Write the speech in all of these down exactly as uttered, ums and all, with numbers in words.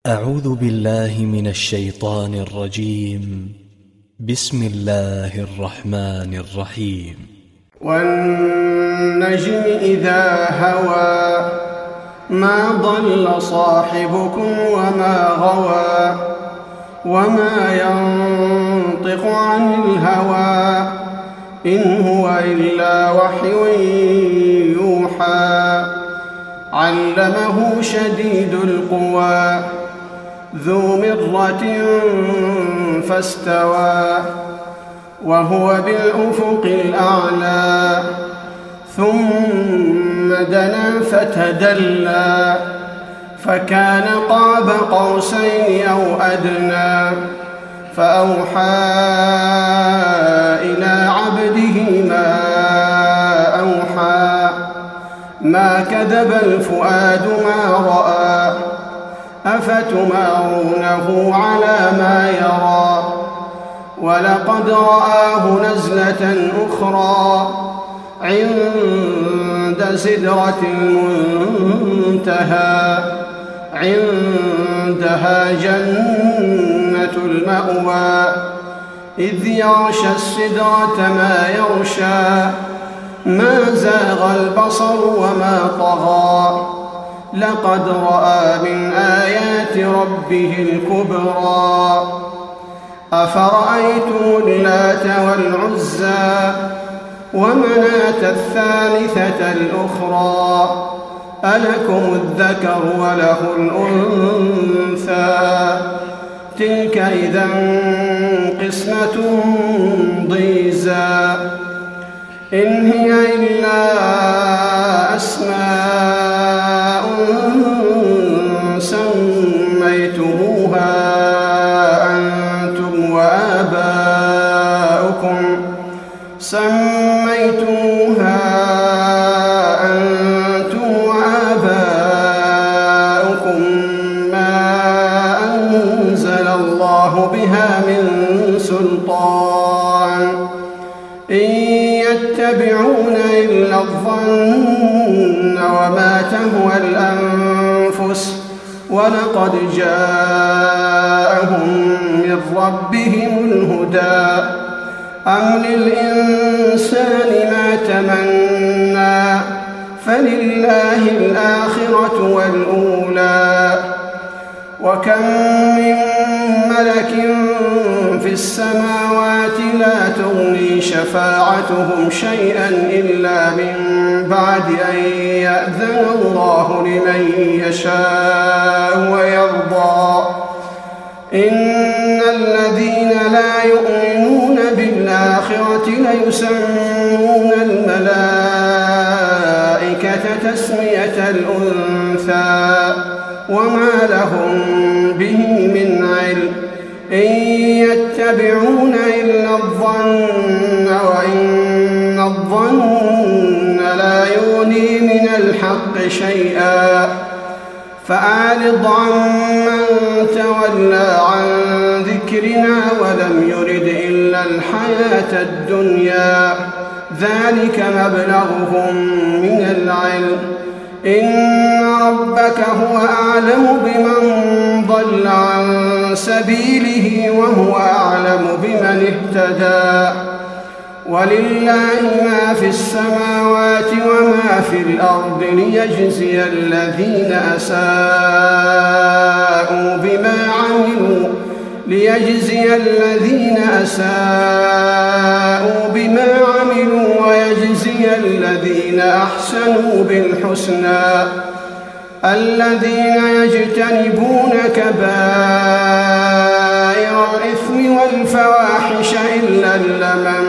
أعوذ بالله من الشيطان الرجيم. بسم الله الرحمن الرحيم. والنجم إذا هوى ما ضل صاحبكم وما غوى وما ينطق عن الهوى إن هو إلا وحي يوحى علمه شديد القوى ذو مرة فاستوى وهو بالأفق الأعلى ثم دنا فتدلى فكان قاب قوسين أو أدنى فأوحى إلى عبده ما أوحى ما كذب الفؤاد ما رأى أفتمارونه على ما يرى ولقد رآه نزلة أخرى عند سدرة المنتهى عندها جنة المأوى إذ يغشى السدرة ما يغشى ما زاغ البصر وما طغى لقد رأى من آيات ربه الكبرى أفرأيتم اللات والعزى ومناة الثالثة الأخرى ألكم الذكر وله الأنثى تلك إذا قسمة ضيزى إن هي إلا أسماء سميتموها أنتم وآباؤكم سميتموها أنتم وآباؤكم ما أنزل الله بها من سلطان إن يتبعون إلا الظن وما تهوى الأنفس ولقد جاءهم من ربهم الهدى أم للإنسان ما تمنى فلله الآخرة والأولى وكم من ملك في السماوات لا تغني شفاعتهم شيئا إلا من بعد أن يأذن الله لمن يشاء ويرضى إن الذين لا يؤمنون بالآخرة ليسمون الملائكة تسمية الأنثى وما لهم به من علم إن يتبعون إلا الظن وإن الظن لا يغني من الحق شيئا فأعرض عمن تولى عن ذكرنا ولم يرد إلا الحياة الدنيا ذلك مبلغهم من العلم إن ربك هو أعلم بمن ضل عن سبيله وهو أعلم بمن اهتدى ولله ما في السماوات وما في الأرض ليجزي الذين أساءوا بما عملوا ليجزي الذين أساءوا بما عملوا ويجزي الذين أحسنوا بالحسنى الذين يجتنبون كبائر الإثم والفواحش إلا اللمم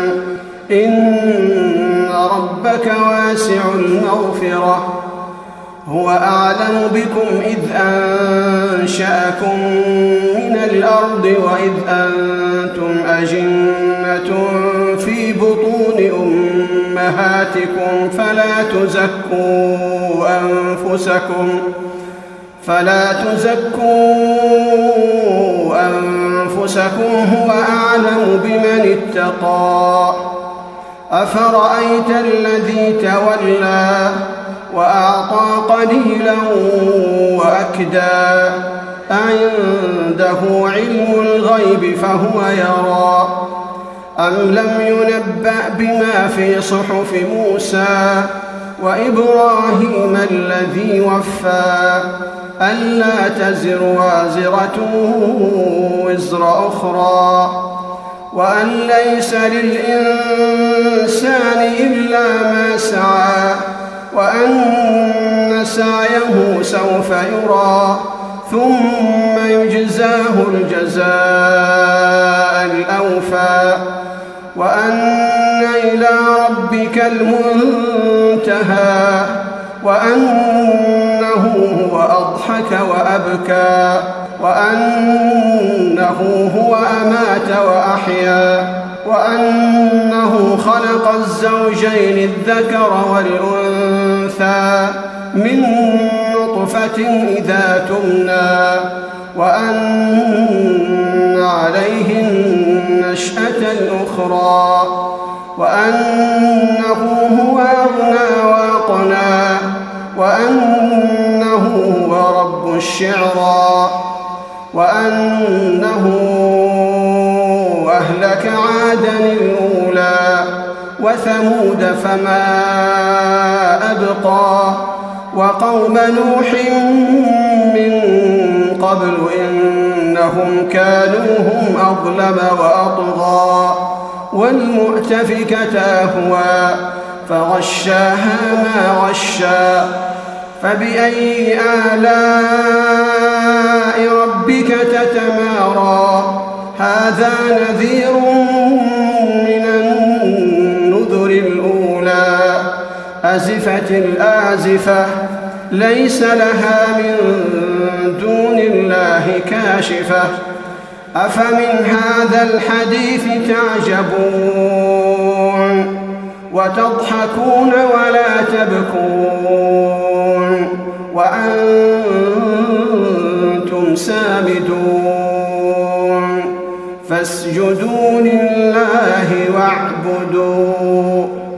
إن ربك واسع المغفرة هو أعلم بكم إذ أنشأكم من الأرض وإذ أنتم أجنة في بطون أمهاتكم فلا تزكوا أنفسكم فلا تزكوا أنفسكم هو أعلم بمن اتقى أفرأيت الذي تولى وأعطى قليلا وأكدى أعنده علم الغيب فهو يرى أم لم ينبأ بما في صحف موسى وإبراهيم الذي وفى ألا تزر وازرة وزر أخرى وأن ليس للإنسان إلا ما سعى وأن سعيه سوف يرى ثم يجزاه الجزاء الأوفى وأن إلى ربك المنتهى وأنه هو أضحك وأبكى وأنه هو أمات وأحيا وأنه خلق الزوجين الذكر والأنثى من نطفة إذا تمنى وأن عليه النشأة الأخرى وأنه هو أغنى وأقنى وأنه هو رب الشعرى وأنه أهلك عادا الأولى وثمود فما أبقى وقوم نوح من قبل إنهم كانوا هم أظلم وأطغى والمؤتفكة أهوى فغشاها ما غشى فبأي آلاء ربك تتمارى هذا نذير من النذر الأولى أزفت الآزفة ليس لها من دون الله كاشفة أفمن هذا الحديث تعجبون وتضحكون ولا تبكون وأنتم سامدون فاسجدوا لله واعبدوا